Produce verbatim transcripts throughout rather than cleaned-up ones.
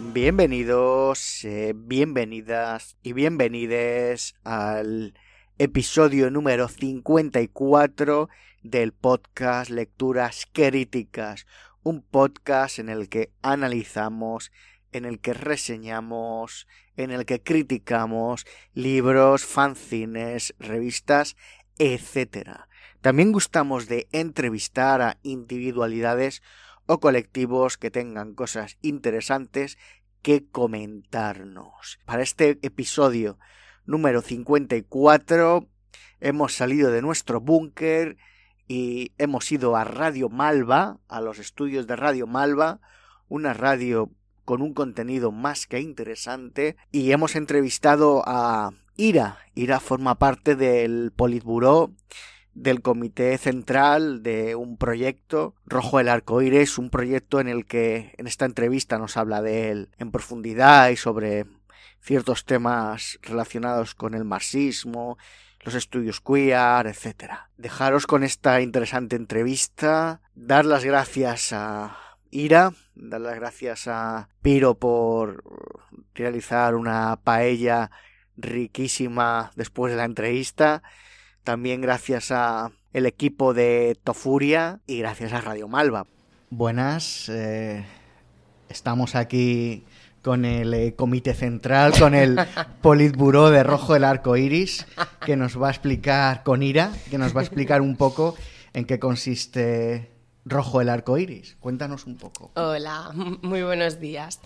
Bienvenidos, eh, bienvenidas y bienvenides al episodio número cincuenta y cuatro del podcast Lecturas Críticas, un podcast en el que analizamos, en el que reseñamos, en el que criticamos libros, fanzines, revistas, etcétera. También gustamos de entrevistar a individualidades o colectivos que tengan cosas interesantes que comentarnos. Para este episodio número cincuenta y cuatro hemos salido de nuestro búnker y hemos ido a Radio Malva, a los estudios de Radio Malva, una radio con un contenido más que interesante, y hemos entrevistado a Ira. Ira forma parte del Politburó, del comité central de un proyecto, Rojo el Arcoíris, un proyecto en el que en esta entrevista nos habla de él en profundidad y sobre ciertos temas relacionados con el marxismo, los estudios queer, etcétera. Dejaros con esta interesante entrevista, dar las gracias a Ira, dar las gracias a Piro por realizar una paella riquísima después de la entrevista. También gracias a el equipo de Tofuria y gracias a Radio Malva. Buenas, eh, estamos aquí con el eh, comité central, con el Politburó de Rojo el Arcoíris, que nos va a explicar, con Ira, que nos va a explicar un poco en qué consiste Rojo el Arcoíris. Cuéntanos un poco. Hola, muy buenos días.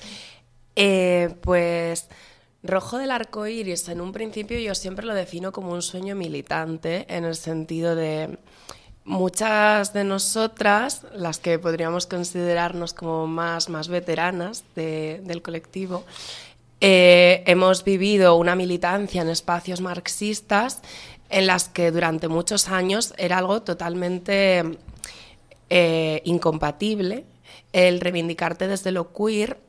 Eh, pues... Rojo del Arcoíris, en un principio yo siempre lo defino como un sueño militante, en el sentido de muchas de nosotras, las que podríamos considerarnos como más, más veteranas de, del colectivo, eh, hemos vivido una militancia en espacios marxistas en las que durante muchos años era algo totalmente eh, incompatible el reivindicarte desde lo queer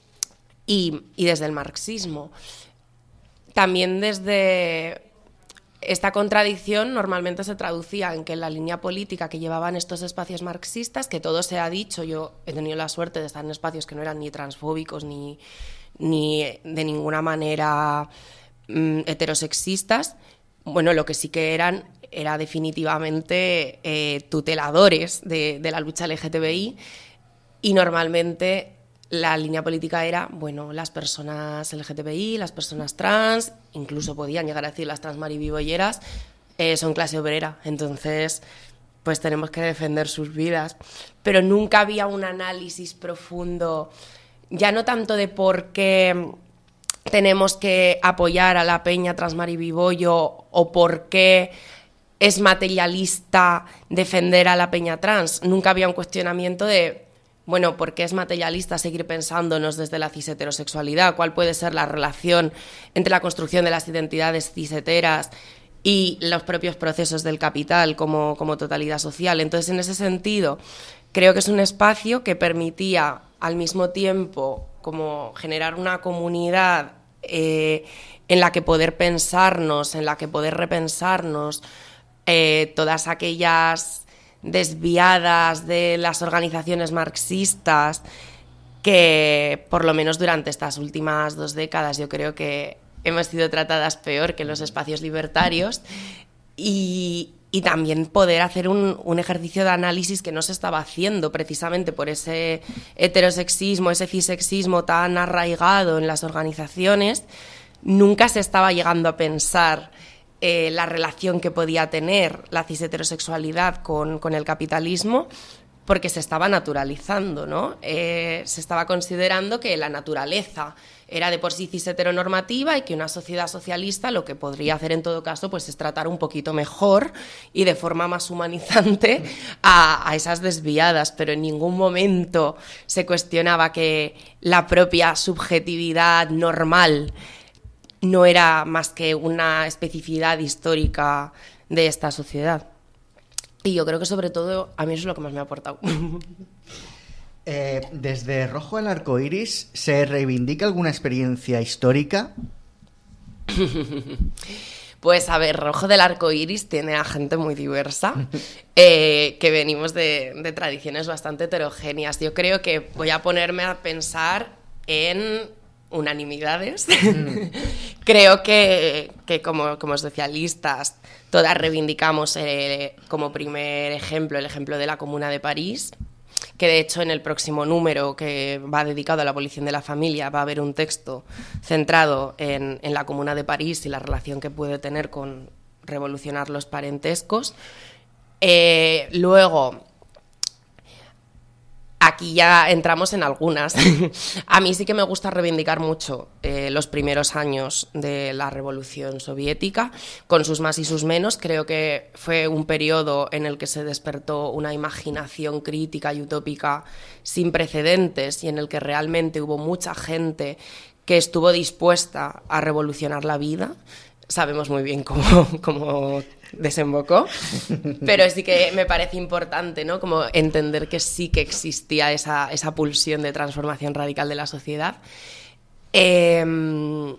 Y, y desde el marxismo. También desde esta contradicción normalmente se traducía en que la línea política que llevaban estos espacios marxistas, que todo se ha dicho, yo he tenido la suerte de estar en espacios que no eran ni transfóbicos ni, ni de ninguna manera mm, heterosexistas, bueno, lo que sí que eran era definitivamente eh, tuteladores de, de la lucha L G T B I, y normalmente la línea política era, bueno, las personas L G T B I, las personas trans, incluso podían llegar a decir las trans maribibolleras, eh, son clase obrera, entonces pues tenemos que defender sus vidas. Pero nunca había un análisis profundo, ya no tanto de por qué tenemos que apoyar a la peña trans maribibollo o por qué es materialista defender a la peña trans. Nunca había un cuestionamiento de, bueno, ¿por qué es materialista seguir pensándonos desde la cis-heterosexualidad? ¿Cuál puede ser la relación entre la construcción de las identidades cis-heteras y los propios procesos del capital como, como totalidad social? Entonces, en ese sentido, creo que es un espacio que permitía al mismo tiempo como generar una comunidad eh, en la que poder pensarnos, en la que poder repensarnos eh, todas aquellas desviadas de las organizaciones marxistas que, por lo menos durante estas últimas dos décadas, yo creo que hemos sido tratadas peor que en los espacios libertarios, y, y también poder hacer un, un ejercicio de análisis que no se estaba haciendo precisamente por ese heterosexismo, ese cisexismo tan arraigado en las organizaciones. Nunca se estaba llegando a pensar Eh, la relación que podía tener la cis-heterosexualidad con, con el capitalismo, porque se estaba naturalizando, ¿no? Eh, se estaba considerando que la naturaleza era de por sí cis-heteronormativa y que una sociedad socialista lo que podría hacer en todo caso pues es tratar un poquito mejor y de forma más humanizante a, a esas desviadas, pero en ningún momento se cuestionaba que la propia subjetividad normal no era más que una especificidad histórica de esta sociedad. Y yo creo que sobre todo a mí eso es lo que más me ha aportado. Eh, desde Rojo el Arcoíris, ¿se reivindica alguna experiencia histórica? Pues a ver, Rojo del Arcoíris tiene a gente muy diversa, eh, que venimos de, de tradiciones bastante heterogéneas. Yo creo que voy a ponerme a pensar en unanimidades. Mm. Creo que, que como, como socialistas todas reivindicamos eh, como primer ejemplo el ejemplo de la Comuna de París, que de hecho en el próximo número, que va dedicado a la abolición de la familia, va a haber un texto centrado en, en la Comuna de París y la relación que puede tener con revolucionar los parentescos. Eh, luego, aquí ya entramos en algunas. A mí sí que me gusta reivindicar mucho eh, los primeros años de la Revolución Soviética, con sus más y sus menos. Creo que fue un periodo en el que se despertó una imaginación crítica y utópica sin precedentes y en el que realmente hubo mucha gente que estuvo dispuesta a revolucionar la vida. Sabemos muy bien cómo, cómo desembocó, pero sí que me parece importante, ¿no? Como entender que sí que existía esa, esa pulsión de transformación radical de la sociedad. Eh,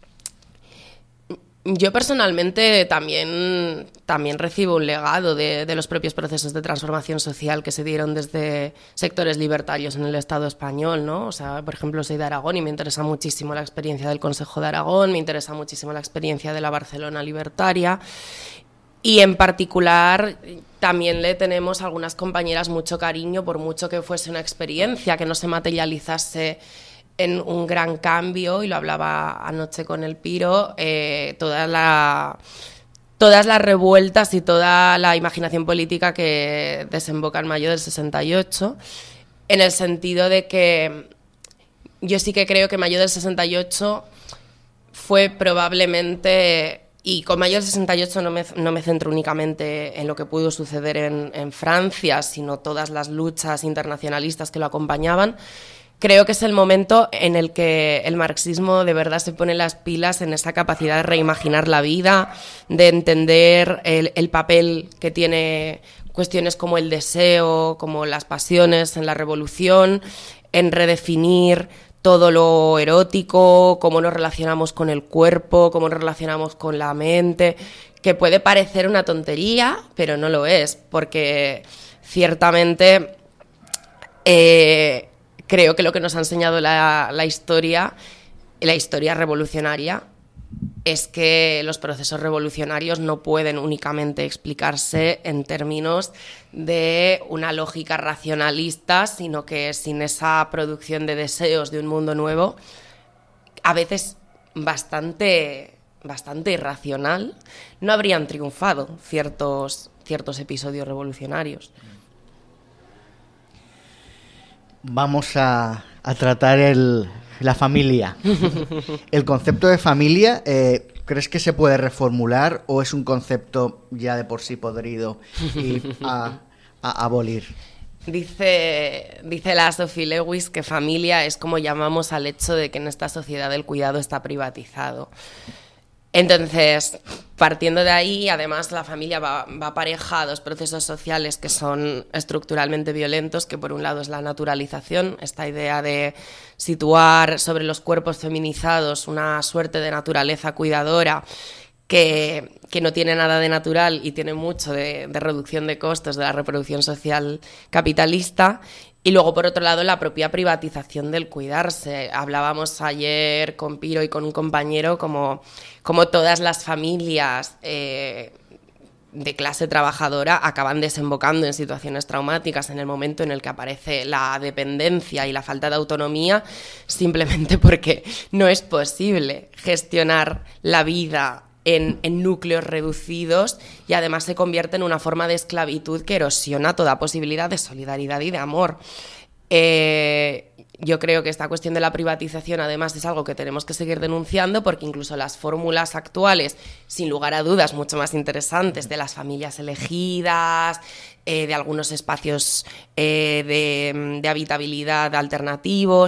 yo personalmente también, también recibo un legado de, de los propios procesos de transformación social que se dieron desde sectores libertarios en el Estado español, ¿no? O sea, por ejemplo, soy de Aragón y me interesa muchísimo la experiencia del Consejo de Aragón, me interesa muchísimo la experiencia de la Barcelona libertaria. Y en particular también le tenemos a algunas compañeras mucho cariño, por mucho que fuese una experiencia que no se materializase en un gran cambio, y lo hablaba anoche con el Piro, eh, toda la, todas las revueltas y toda la imaginación política que desemboca en mayo del sesenta y ocho, en el sentido de que yo sí que creo que mayo del sesenta y ocho fue probablemente... Y con mayo del sesenta y ocho no me, no me centro únicamente en lo que pudo suceder en, en Francia, sino todas las luchas internacionalistas que lo acompañaban. Creo que es el momento en el que el marxismo de verdad se pone las pilas en esa capacidad de reimaginar la vida, de entender el, el papel que tiene cuestiones como el deseo, como las pasiones en la revolución, en redefinir todo lo erótico, cómo nos relacionamos con el cuerpo, cómo nos relacionamos con la mente, que puede parecer una tontería, pero no lo es, porque ciertamente eh, creo que lo que nos ha enseñado la, la historia, la historia revolucionaria, es que los procesos revolucionarios no pueden únicamente explicarse en términos de una lógica racionalista, sino que sin esa producción de deseos de un mundo nuevo, a veces bastante, bastante irracional, no habrían triunfado ciertos, ciertos episodios revolucionarios. Vamos a, a tratar el... la familia. ¿El concepto de familia eh, crees que se puede reformular o es un concepto ya de por sí podrido y a, a abolir? Dice, dice la Sophie Lewis que familia es como llamamos al hecho de que en esta sociedad el cuidado está privatizado. Entonces, partiendo de ahí, además la familia va, va aparejada a dos procesos sociales que son estructuralmente violentos, que por un lado es la naturalización, esta idea de situar sobre los cuerpos feminizados una suerte de naturaleza cuidadora que, que no tiene nada de natural y tiene mucho de, de reducción de costos de la reproducción social capitalista. Y luego, por otro lado, la propia privatización del cuidarse. Hablábamos ayer con Piro y con un compañero como, como todas las familias eh, de clase trabajadora acaban desembocando en situaciones traumáticas en el momento en el que aparece la dependencia y la falta de autonomía, simplemente porque no es posible gestionar la vida En, en núcleos reducidos, y además se convierte en una forma de esclavitud que erosiona toda posibilidad de solidaridad y de amor. Eh, yo creo que esta cuestión de la privatización además es algo que tenemos que seguir denunciando, porque incluso las fórmulas actuales, sin lugar a dudas mucho más interesantes, de las familias elegidas, eh, de algunos espacios eh, de, de habitabilidad alternativos,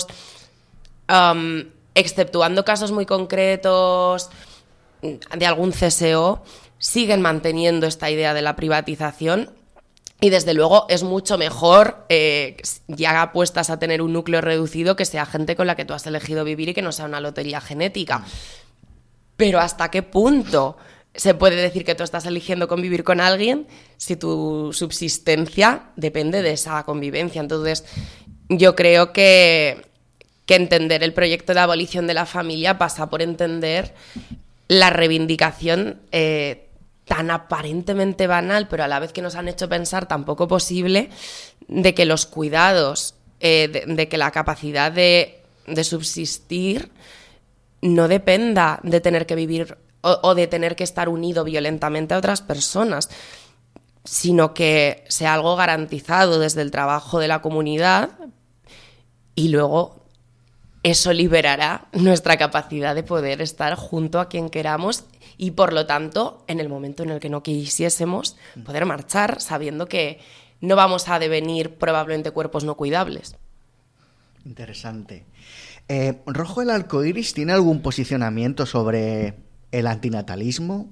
um, exceptuando casos muy concretos de algún C S O, siguen manteniendo esta idea de la privatización, y desde luego es mucho mejor eh, ya puestas a tener un núcleo reducido que sea gente con la que tú has elegido vivir y que no sea una lotería genética. Pero ¿hasta qué punto se puede decir que tú estás eligiendo convivir con alguien si tu subsistencia depende de esa convivencia? Entonces yo creo que que entender el proyecto de abolición de la familia pasa por entender la reivindicación eh, tan aparentemente banal, pero a la vez que nos han hecho pensar tan poco posible, de que los cuidados, eh, de, de que la capacidad de, de subsistir no dependa de tener que vivir o, o de tener que estar unido violentamente a otras personas, sino que sea algo garantizado desde el trabajo de la comunidad, y luego eso liberará nuestra capacidad de poder estar junto a quien queramos y, por lo tanto, en el momento en el que no quisiésemos, poder marchar sabiendo que no vamos a devenir probablemente cuerpos no cuidables. Interesante. Eh, ¿Rojo del Arcoiris tiene algún posicionamiento sobre el antinatalismo?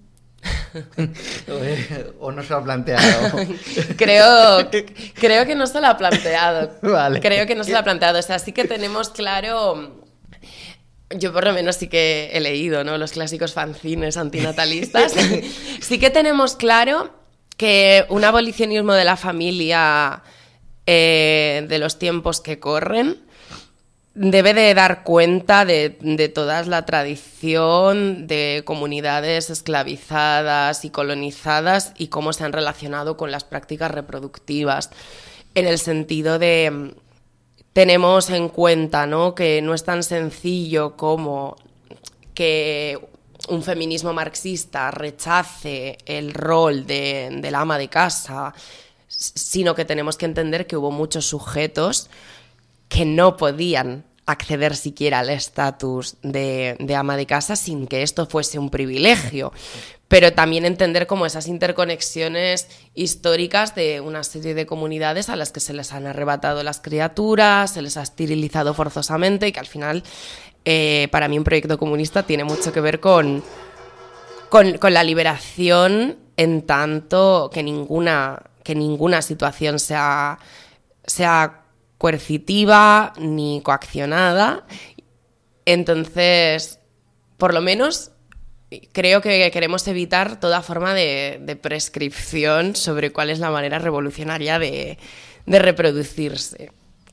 ¿O no se lo ha planteado? creo, creo que no se lo ha planteado. Vale. Creo que no se lo ha planteado. O sea, sí que tenemos claro... Yo por lo menos sí que he leído, ¿no?, los clásicos fanzines antinatalistas. Sí que tenemos claro que un abolicionismo de la familia eh, de los tiempos que corren debe de dar cuenta de, de toda la tradición de comunidades esclavizadas y colonizadas y cómo se han relacionado con las prácticas reproductivas, en el sentido de... Tenemos en cuenta, ¿no?, que no es tan sencillo como que un feminismo marxista rechace el rol de, de la ama de casa, sino que tenemos que entender que hubo muchos sujetos que no podían acceder siquiera al estatus de, de ama de casa sin que esto fuese un privilegio. Pero también entender como esas interconexiones históricas de una serie de comunidades a las que se les han arrebatado las criaturas, se les ha esterilizado forzosamente, y que al final, eh, para mí, un proyecto comunista tiene mucho que ver con, con, con la liberación, en tanto que ninguna, que ninguna situación sea, sea coercitiva ni coaccionada. Entonces, por lo menos... creo que queremos evitar toda forma de, de prescripción sobre cuál es la manera revolucionaria de, de reproducirse.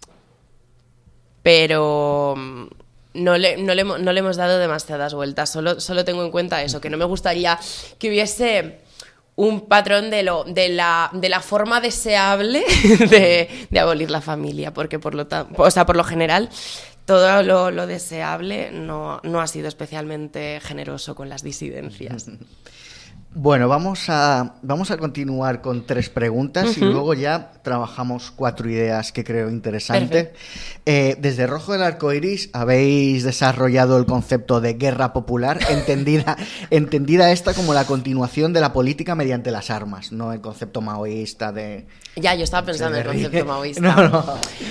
Pero no le, no, le, no le hemos dado demasiadas vueltas. Solo, solo tengo en cuenta eso, que no me gustaría que hubiese un patrón de, lo, de, la, de la forma deseable de, de abolir la familia, porque por lo, o sea, por lo general... todo lo, lo deseable no, no ha sido especialmente generoso con las disidencias. Bueno, vamos a, vamos a continuar con tres preguntas, uh-huh, y luego ya trabajamos cuatro ideas que creo interesantes. Eh, desde Rojo del Arcoiris habéis desarrollado el concepto de guerra popular, entendida, entendida esta como la continuación de la política mediante las armas, no el concepto maoísta de... Ya, yo estaba pensando en el concepto maoísta. No, no.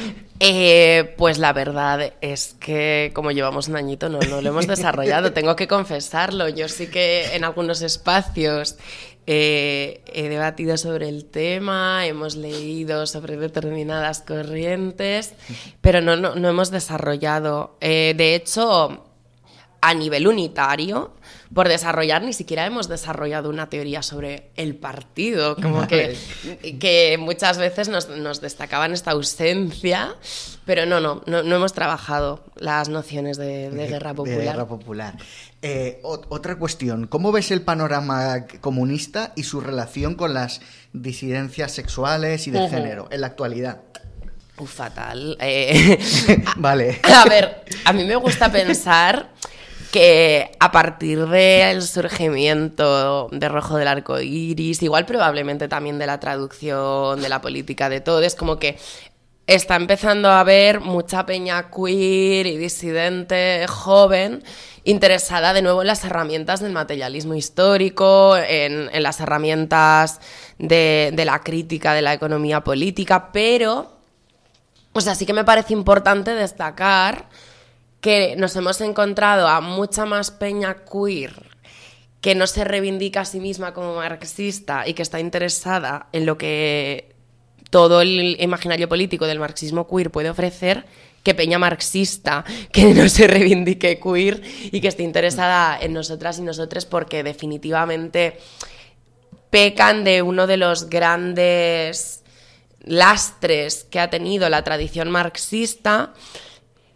Eh, pues la verdad es que como llevamos un añito no, no lo hemos desarrollado, tengo que confesarlo. Yo sí que en algunos espacios eh, he debatido sobre el tema, hemos leído sobre determinadas corrientes, pero no, no, no hemos desarrollado. Eh, de hecho, a nivel unitario, por desarrollar, ni siquiera hemos desarrollado una teoría sobre el partido, como que, que muchas veces nos, nos destacaban esta ausencia, pero no, no, no, no hemos trabajado las nociones de, de guerra popular. De guerra popular. Eh, o, otra cuestión, ¿cómo ves el panorama comunista y su relación con las disidencias sexuales y de uh-huh. género en la actualidad? Uh, fatal. Eh, vale. A, a ver, a mí me gusta pensar... que a partir del surgimiento de Rojo del Arcoiris, igual probablemente también de la traducción de la política de todo, es como que está empezando a haber mucha peña queer y disidente joven interesada de nuevo en las herramientas del materialismo histórico, en, en las herramientas de, de la crítica de la economía política, pero, o sea, sí que me parece importante destacar que nos hemos encontrado a mucha más peña queer que no se reivindica a sí misma como marxista y que está interesada en lo que todo el imaginario político del marxismo queer puede ofrecer, que peña marxista que no se reivindique queer y que esté interesada en nosotras y nosotres, porque definitivamente pecan de uno de los grandes lastres que ha tenido la tradición marxista,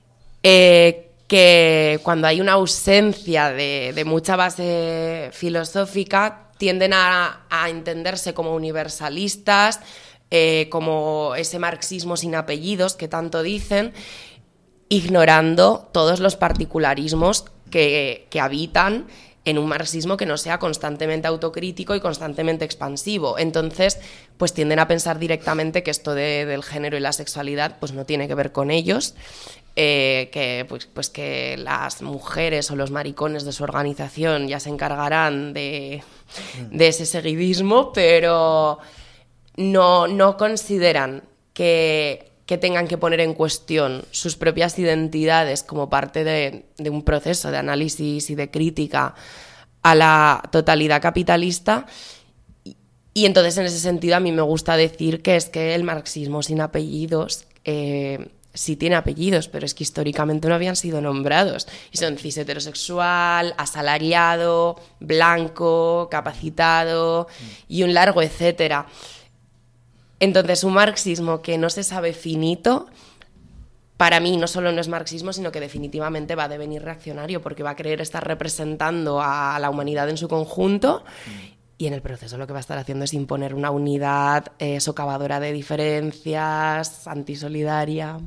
eh, que cuando hay una ausencia de, de mucha base filosófica tienden a, a entenderse como universalistas, eh, como ese marxismo sin apellidos que tanto dicen, ignorando todos los particularismos que, que habitan en un marxismo que no sea constantemente autocrítico y constantemente expansivo. Entonces, pues tienden a pensar directamente que esto de, del género y la sexualidad pues no tiene que ver con ellos, eh, que, pues, pues que las mujeres o los maricones de su organización ya se encargarán de, de ese seguidismo, pero no, no consideran que... que tengan que poner en cuestión sus propias identidades como parte de, de un proceso de análisis y de crítica a la totalidad capitalista. Y, y entonces, en ese sentido, a mí me gusta decir que es que el marxismo sin apellidos eh, sí tiene apellidos, pero es que históricamente no habían sido nombrados. Y son cis heterosexual, asalariado, blanco, capacitado y un largo etcétera. Entonces, un marxismo que no se sabe finito, para mí no solo no es marxismo, sino que definitivamente va a devenir reaccionario, porque va a querer estar representando a la humanidad en su conjunto y en el proceso lo que va a estar haciendo es imponer una unidad eh, socavadora de diferencias, antisolidaria.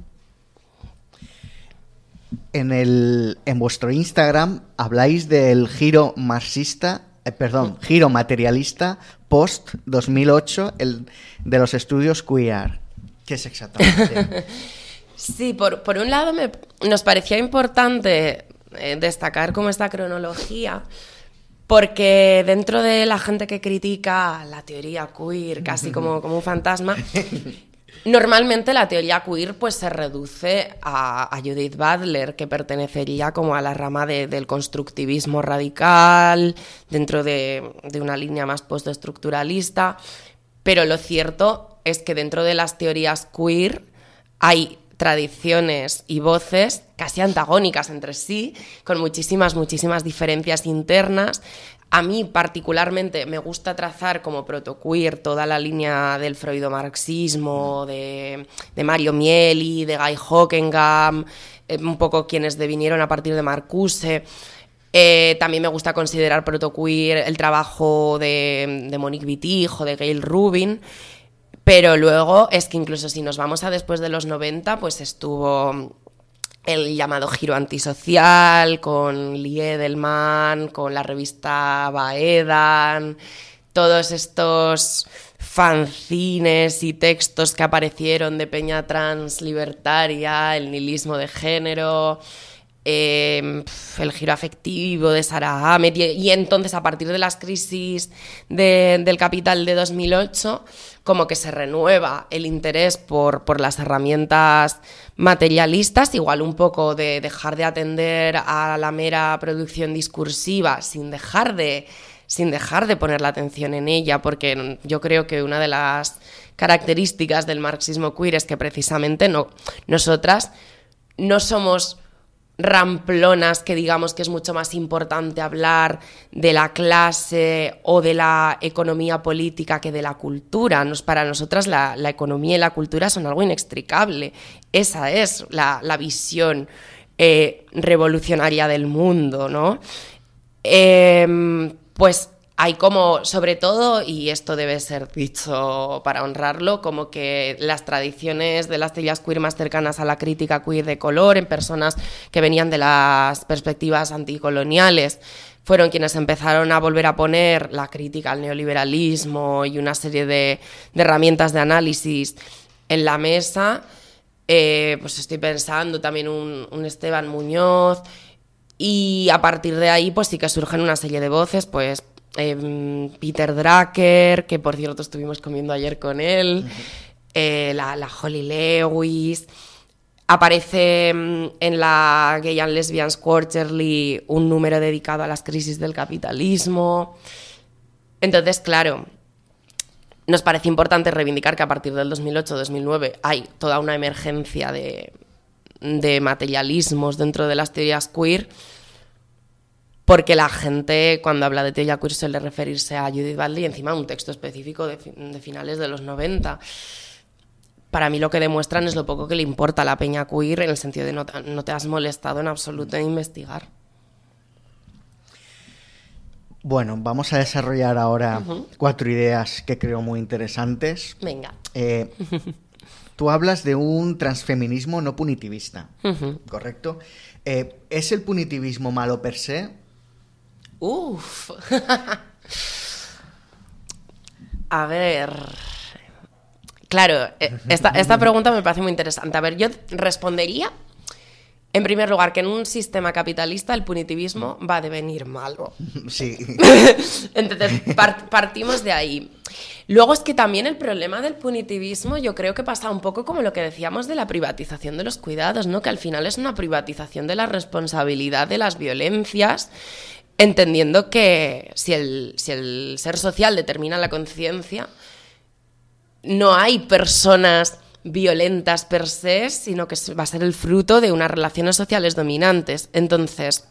En, el, en vuestro Instagram habláis del giro marxista, eh, perdón, giro materialista post dos mil ocho, el de los estudios queer. ¿Qué es exactamente? Sí, por, por un lado me, nos parecía importante eh, destacar como esta cronología, porque dentro de la gente que critica la teoría queer casi como, como un fantasma, normalmente la teoría queer pues se reduce a, a Judith Butler, que pertenecería como a la rama de, del constructivismo radical, dentro de, de una línea más postestructuralista, pero lo cierto es que dentro de las teorías queer hay tradiciones y voces casi antagónicas entre sí, con muchísimas, muchísimas diferencias internas. A mí particularmente me gusta trazar como protoqueer toda la línea del freudomarxismo, de, de Mario Mieli, de Guy Hockenham, eh, un poco quienes devinieron a partir de Marcuse. Eh, también me gusta considerar protoqueer el trabajo de, de Monique Wittig o de Gail Rubin, pero luego es que incluso si nos vamos a después de los noventa, pues estuvo el llamado giro antisocial, con Lee Edelman, con la revista Baedan, todos estos fanzines y textos que aparecieron de peña trans libertaria, el nihilismo de género, eh, el giro afectivo de Sarah Ahmed, y, y entonces a partir de las crisis de, del capital de dos mil ocho, como que se renueva el interés por, por las herramientas materialistas, igual un poco de dejar de atender a la mera producción discursiva sin dejar de, sin dejar de poner la atención en ella, porque yo creo que una de las características del marxismo queer es que precisamente no, nosotras no somos ramplonas que digamos que es mucho más importante hablar de la clase o de la economía política que de la cultura. Nos, para nosotras la, la economía y la cultura son algo inextricable. Esa es la, la visión eh, revolucionaria del mundo, ¿no? Eh, pues hay como, sobre todo, y esto debe ser dicho para honrarlo, como que las tradiciones de las teorías queer más cercanas a la crítica queer de color, en personas que venían de las perspectivas anticoloniales, fueron quienes empezaron a volver a poner la crítica al neoliberalismo y una serie de, de herramientas de análisis en la mesa. Eh, pues estoy pensando también un, un Esteban Muñoz, y a partir de ahí pues sí que surgen una serie de voces, pues Eh, Peter Drucker, que por cierto estuvimos comiendo ayer con él, uh-huh. eh, la, la Holly Lewis. Aparece en la Gay and Lesbians Quarterly un número dedicado a las crisis del capitalismo. Entonces, claro, nos parece importante reivindicar que a partir del dos mil ocho dos mil nueve hay toda una emergencia de, de materialismos dentro de las teorías queer, porque la gente, cuando habla de teoría queer, suele referirse a Judith Butler y encima un texto específico de, de finales de los noventa. para mí lo que demuestran es lo poco que le importa a la peña queer, en el sentido de no, no te has molestado en absoluto en investigar. Bueno, vamos a desarrollar ahora Uh-huh. cuatro ideas que creo muy interesantes. Venga. Eh, tú hablas de un transfeminismo no punitivista, Uh-huh. ¿correcto? Eh, ¿Es el punitivismo malo per se? Uf. A ver. Claro, esta, esta pregunta me parece muy interesante. A ver, yo respondería, en primer lugar, que en un sistema capitalista el punitivismo va a devenir malo. Sí. Entonces, part- partimos de ahí. Luego es que también el problema del punitivismo yo creo que pasa un poco como lo que decíamos de la privatización de los cuidados, ¿no? Que al final es una privatización de la responsabilidad de las violencias, entendiendo que si el, si el ser social determina la conciencia, no hay personas violentas per se, sino que va a ser el fruto de unas relaciones sociales dominantes. Entonces,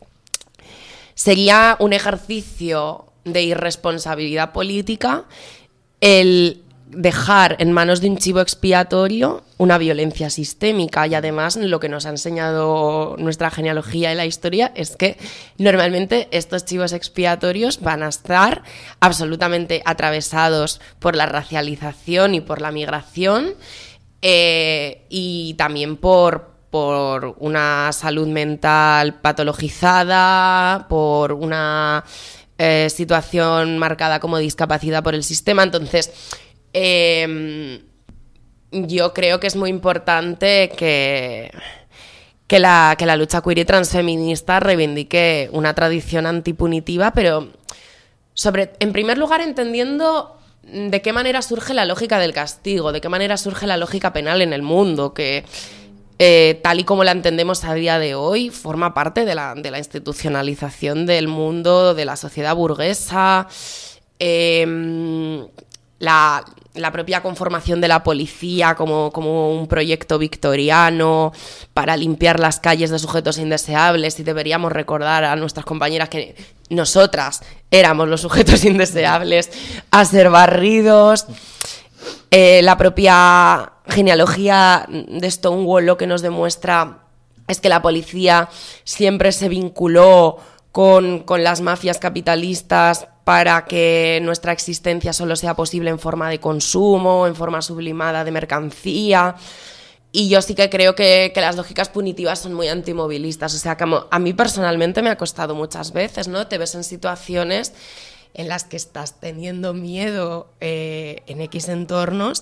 sería un ejercicio de irresponsabilidad política el dejar en manos de un chivo expiatorio una violencia sistémica. Y además lo que nos ha enseñado nuestra genealogía y la historia es que normalmente estos chivos expiatorios van a estar absolutamente atravesados por la racialización y por la migración, eh, y también por, por una salud mental patologizada, por una eh, situación marcada como discapacidad por el sistema. Entonces, Eh, yo creo que es muy importante que, que, la, que la lucha queer y transfeminista reivindique una tradición antipunitiva, pero sobre, en primer lugar entendiendo de qué manera surge la lógica del castigo, de qué manera surge la lógica penal en el mundo, que eh, tal y como la entendemos a día de hoy forma parte de la, de la institucionalización del mundo, de la sociedad burguesa. eh, La, la propia conformación de la policía como, como un proyecto victoriano para limpiar las calles de sujetos indeseables, y deberíamos recordar a nuestras compañeras que nosotras éramos los sujetos indeseables a ser barridos. Eh, la propia genealogía de Stonewall lo que nos demuestra es que la policía siempre se vinculó con, con las mafias capitalistas para que nuestra existencia solo sea posible en forma de consumo, en forma sublimada de mercancía. Y yo sí que creo que, que las lógicas punitivas son muy antimovilistas. O sea, como a mí personalmente me ha costado muchas veces, ¿no? Te ves en situaciones en las que estás teniendo miedo eh, en X entornos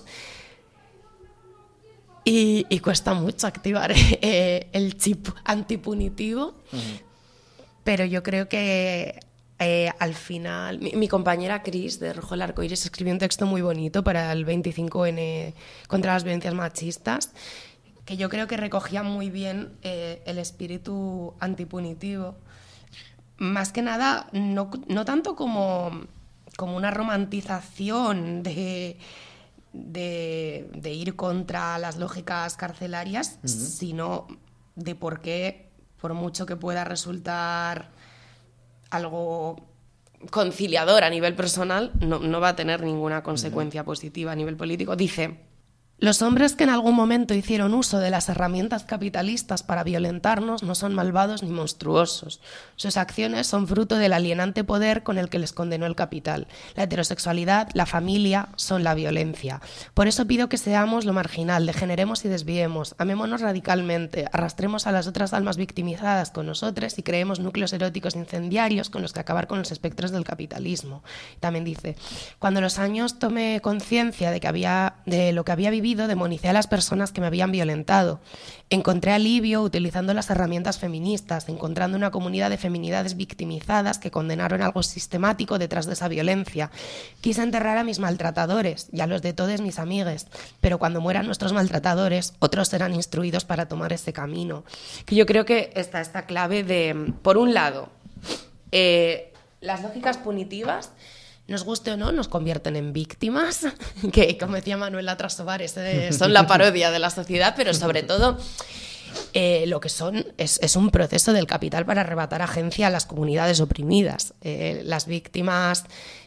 y, y cuesta mucho activar eh, el chip antipunitivo. Uh-huh. Pero yo creo que Eh, al final, mi, mi compañera Cris de Rojo del Arcoíris escribió un texto muy bonito para el veinticinco ene contra las violencias machistas, que yo creo que recogía muy bien eh, el espíritu antipunitivo. Más que nada, no, no tanto como, como una romantización de, de, de ir contra las lógicas carcelarias, uh-huh. sino de por qué, por mucho que pueda resultar algo conciliador a nivel personal, no, no va a tener ninguna consecuencia positiva a nivel político. Dice: los hombres que en algún momento hicieron uso de las herramientas capitalistas para violentarnos no son malvados ni monstruosos. Sus acciones son fruto del alienante poder con el que les condenó el capital. La heterosexualidad, la familia, son la violencia. Por eso pido que seamos lo marginal, degeneremos y desviemos, amémonos radicalmente, arrastremos a las otras almas victimizadas con nosotros y creemos núcleos eróticos incendiarios con los que acabar con los espectros del capitalismo. También dice: cuando los años tomé conciencia de que había, de lo que había vivido, demonicé a las personas que me habían violentado. Encontré alivio utilizando las herramientas feministas, encontrando una comunidad de feminidades victimizadas que condenaron algo sistemático detrás de esa violencia. Quise enterrar a mis maltratadores y a los de todos mis amigues, pero cuando mueran nuestros maltratadores, otros serán instruidos para tomar ese camino. Que yo creo que está esta clave de, por un lado, eh, las lógicas punitivas, nos guste o no, nos convierten en víctimas, que, como decía Manuela Trasobares, eh, son la parodia de la sociedad, pero sobre todo eh, lo que son es, es un proceso del capital para arrebatar agencia a las comunidades oprimidas. Eh, las víctimas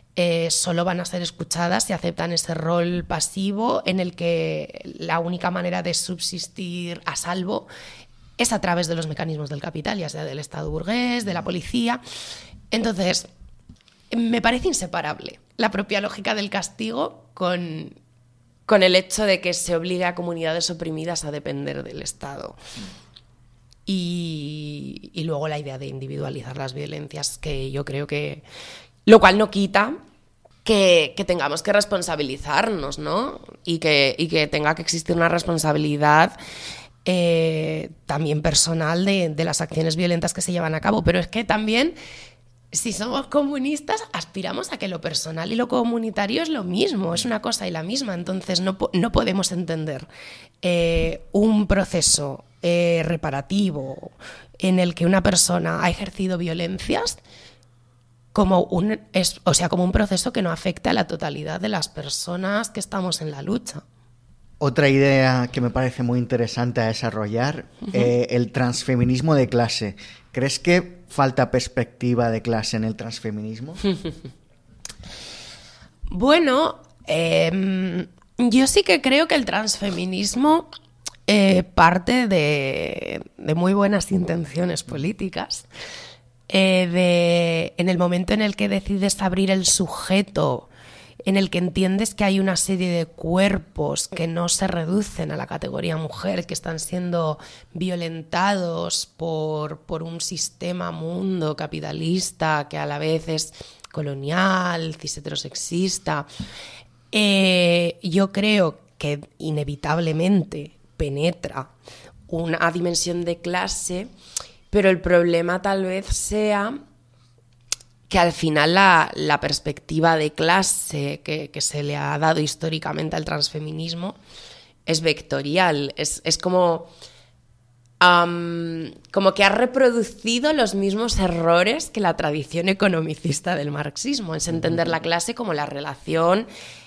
eh, solo van a ser escuchadas si aceptan ese rol pasivo en el que la única manera de subsistir a salvo es a través de los mecanismos del capital, ya sea del Estado burgués, de la policía. Entonces, me parece inseparable la propia lógica del castigo con, con el hecho de que se obligue a comunidades oprimidas a depender del Estado. Y, y luego la idea de individualizar las violencias, que yo creo que... Lo cual no quita que, que tengamos que responsabilizarnos, ¿no? Y que, y que tenga que existir una responsabilidad eh, también personal de, de las acciones violentas que se llevan a cabo. Pero es que también, si somos comunistas, aspiramos a que lo personal y lo comunitario es lo mismo, es una cosa y la misma. Entonces no, no podemos entender eh, un proceso eh, reparativo en el que una persona ha ejercido violencias como un, es, o sea, como un proceso que no afecte a la totalidad de las personas que estamos en la lucha. Otra idea que me parece muy interesante a desarrollar, uh-huh. eh, el transfeminismo de clase. ¿Crees que falta perspectiva de clase en el transfeminismo? Bueno, eh, yo sí que creo que el transfeminismo eh, parte de, de muy buenas intenciones políticas. Eh, de, en el momento en el que decides abrir el sujeto, en el que entiendes que hay una serie de cuerpos que no se reducen a la categoría mujer, que están siendo violentados por, por un sistema mundo capitalista que a la vez es colonial, cis-heterosexista, eh, yo creo que inevitablemente penetra una dimensión de clase, pero el problema tal vez sea que al final la, la perspectiva de clase que, que se le ha dado históricamente al transfeminismo es vectorial, es, es como, um, como que ha reproducido los mismos errores que la tradición economicista del marxismo, es entender la clase como la relación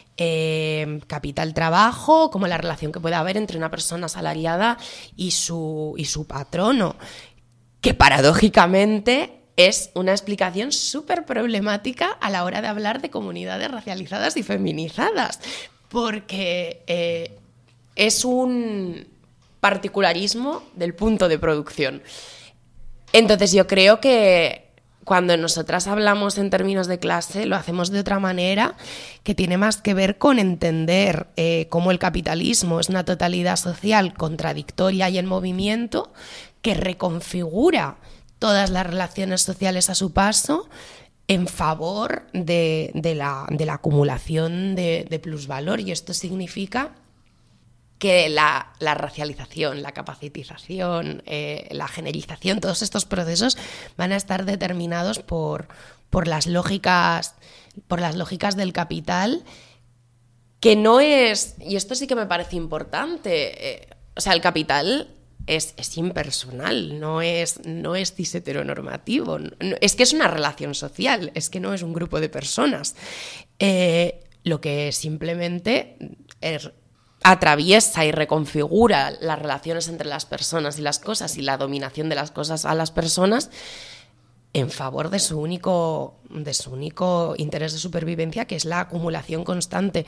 eh, capital-trabajo, como la relación que puede haber entre una persona asalariada y su, y su patrono, que paradójicamente es una explicación súper problemática a la hora de hablar de comunidades racializadas y feminizadas, porque eh, es un particularismo del punto de producción. Entonces yo creo que cuando nosotras hablamos en términos de clase lo hacemos de otra manera, que tiene más que ver con entender eh, cómo el capitalismo es una totalidad social contradictoria y en movimiento, que reconfigura todas las relaciones sociales a su paso en favor de, de, la, de la acumulación de, de plusvalor. Y esto significa que la, la racialización, la capacitización, eh, la generización, todos estos procesos van a estar determinados por, por, las lógicas, por las lógicas del capital, que no es, y esto sí que me parece importante, eh, o sea, el capital Es, es impersonal, no es, no es cis-heteronormativo, no, es que es una relación social, es que no es un grupo de personas. Eh, lo que simplemente es, atraviesa y reconfigura las relaciones entre las personas y las cosas y la dominación de las cosas a las personas en favor de su único, de su único interés de supervivencia, que es la acumulación constante.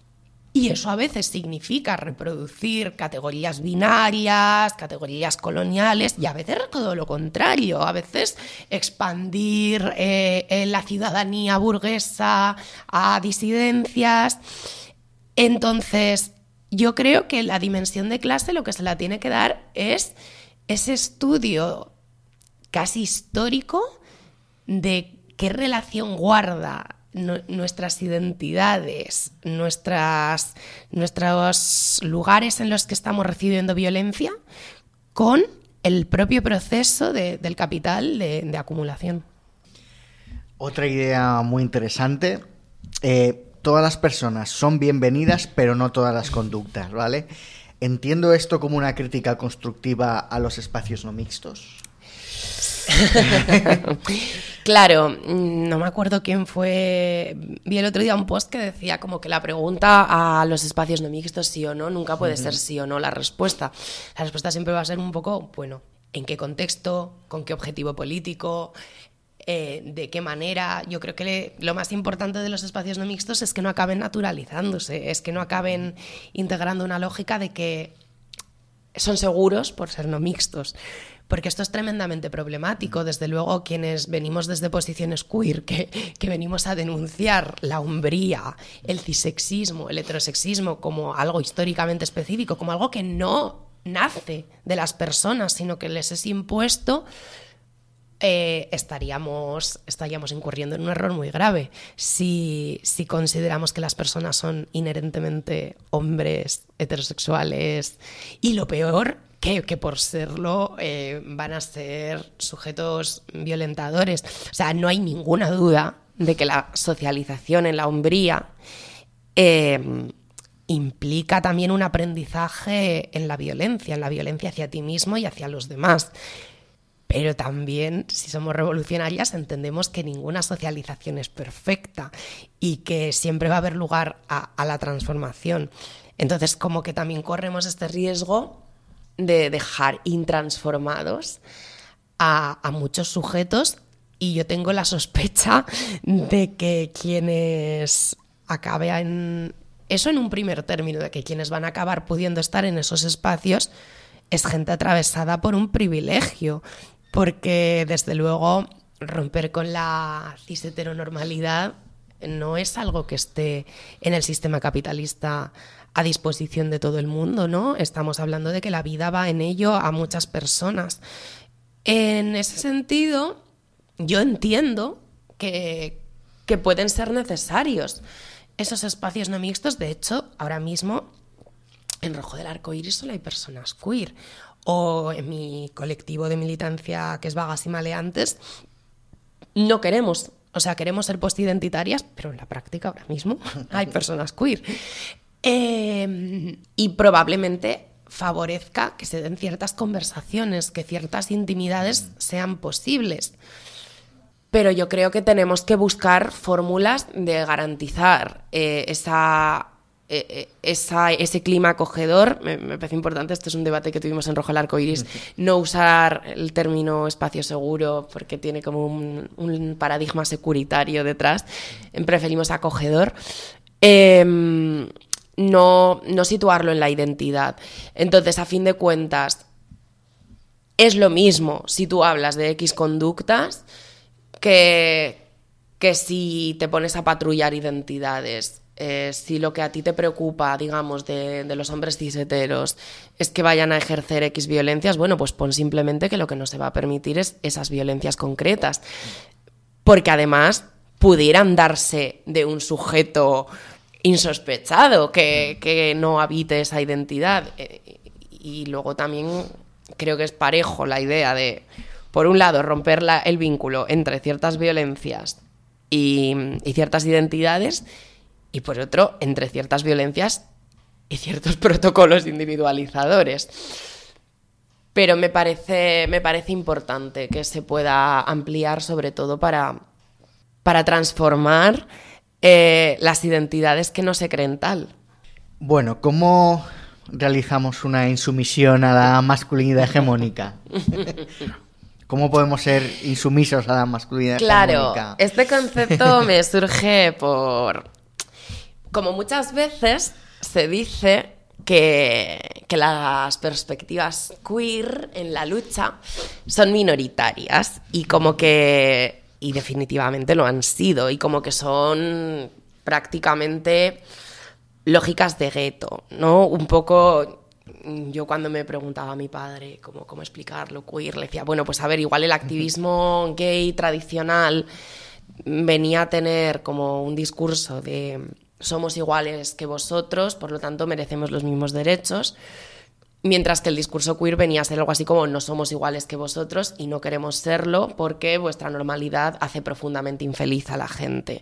Y eso a veces significa reproducir categorías binarias, categorías coloniales, y a veces todo lo contrario, a veces expandir eh, la ciudadanía burguesa a disidencias. Entonces, yo creo que la dimensión de clase lo que se la tiene que dar es ese estudio casi histórico de qué relación guarda nuestras identidades, nuestras, nuestros lugares en los que estamos recibiendo violencia con el propio proceso de, del capital de, de acumulación. Otra idea muy interesante, eh, todas las personas son bienvenidas, pero no todas las conductas, ¿vale? Entiendo esto como una crítica constructiva a los espacios no mixtos. Claro, no me acuerdo quién fue. Vi el otro día un post que decía como que la pregunta a los espacios no mixtos, sí o no, nunca puede uh-huh. ser sí o no la respuesta. La respuesta siempre va a ser un poco, bueno, ¿en qué contexto? ¿Con qué objetivo político? eh, de qué manera. Yo creo que le, lo más importante de los espacios no mixtos es que no acaben naturalizándose, es que no acaben integrando una lógica de que son seguros por ser no mixtos. Porque esto es tremendamente problemático. Desde luego, quienes venimos desde posiciones queer, que, que venimos a denunciar la hombría, el cisexismo, el heterosexismo como algo históricamente específico, como algo que no nace de las personas, sino que les es impuesto, eh, estaríamos, estaríamos incurriendo en un error muy grave si, si consideramos que las personas son inherentemente hombres, heterosexuales, y lo peor, Que, que por serlo eh, van a ser sujetos violentadores. O sea, no hay ninguna duda de que la socialización en la hombría eh, implica también un aprendizaje en la violencia, en la violencia hacia ti mismo y hacia los demás. Pero también, si somos revolucionarias, entendemos que ninguna socialización es perfecta y que siempre va a haber lugar a, a la transformación. Entonces, como que también corremos este riesgo de dejar intransformados a, a muchos sujetos, y yo tengo la sospecha de que quienes acaben eso en un primer término, de que quienes van a acabar pudiendo estar en esos espacios es gente atravesada por un privilegio, porque desde luego romper con la cis heteronormalidad no es algo que esté en el sistema capitalista a disposición de todo el mundo, ¿no? Estamos hablando de que la vida va en ello a muchas personas. En ese sentido, yo entiendo que, que pueden ser necesarios esos espacios no mixtos. De hecho, ahora mismo en Rojo del Arcoíris solo hay personas queer, o en mi colectivo de militancia, que es Vagas y Maleantes, no queremos, o sea, queremos ser postidentitarias, pero en la práctica ahora mismo hay personas queer. Eh, y probablemente favorezca que se den ciertas conversaciones, que ciertas intimidades sean posibles. Pero yo creo que tenemos que buscar fórmulas de garantizar eh, esa, eh, esa, ese clima acogedor. Me, me parece importante, este es un debate que tuvimos en Rojo el Arcoíris, no usar el término espacio seguro porque tiene como un, un paradigma securitario detrás. Preferimos acogedor. Eh, No, no situarlo en la identidad. Entonces, a fin de cuentas, es lo mismo si tú hablas de X conductas que, que si te pones a patrullar identidades. Eh, si lo que a ti te preocupa, digamos, de, de los hombres cis-heteros es que vayan a ejercer X violencias, bueno, pues pon simplemente que lo que no se va a permitir es esas violencias concretas. Porque además pudieran darse de un sujeto insospechado que, que no habite esa identidad. Y luego también creo que es parejo la idea de, por un lado, romper la, el vínculo entre ciertas violencias y, y ciertas identidades, y por otro, entre ciertas violencias y ciertos protocolos individualizadores. Pero me parece, me parece importante que se pueda ampliar, sobre todo para, para transformar Eh, las identidades que no se creen tal. Bueno, ¿cómo realizamos una insumisión a la masculinidad hegemónica? ¿Cómo podemos ser insumisos a la masculinidad claro, hegemónica? Claro, este concepto me surge por... Como muchas veces se dice que, que las perspectivas queer en la lucha son minoritarias y como que... Y definitivamente lo han sido, y como que son prácticamente lógicas de gueto, ¿no? Un poco, yo cuando me preguntaba a mi padre cómo, cómo explicarlo queer, le decía, bueno, pues a ver, igual el activismo gay tradicional venía a tener como un discurso de somos iguales que vosotros, por lo tanto merecemos los mismos derechos, mientras que el discurso queer venía a ser algo así como no somos iguales que vosotros y no queremos serlo porque vuestra normalidad hace profundamente infeliz a la gente.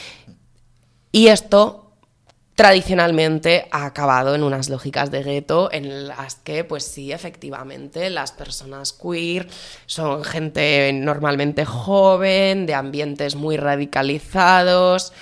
Y esto tradicionalmente ha acabado en unas lógicas de gueto en las que, pues sí, efectivamente, las personas queer son gente normalmente joven, de ambientes muy radicalizados.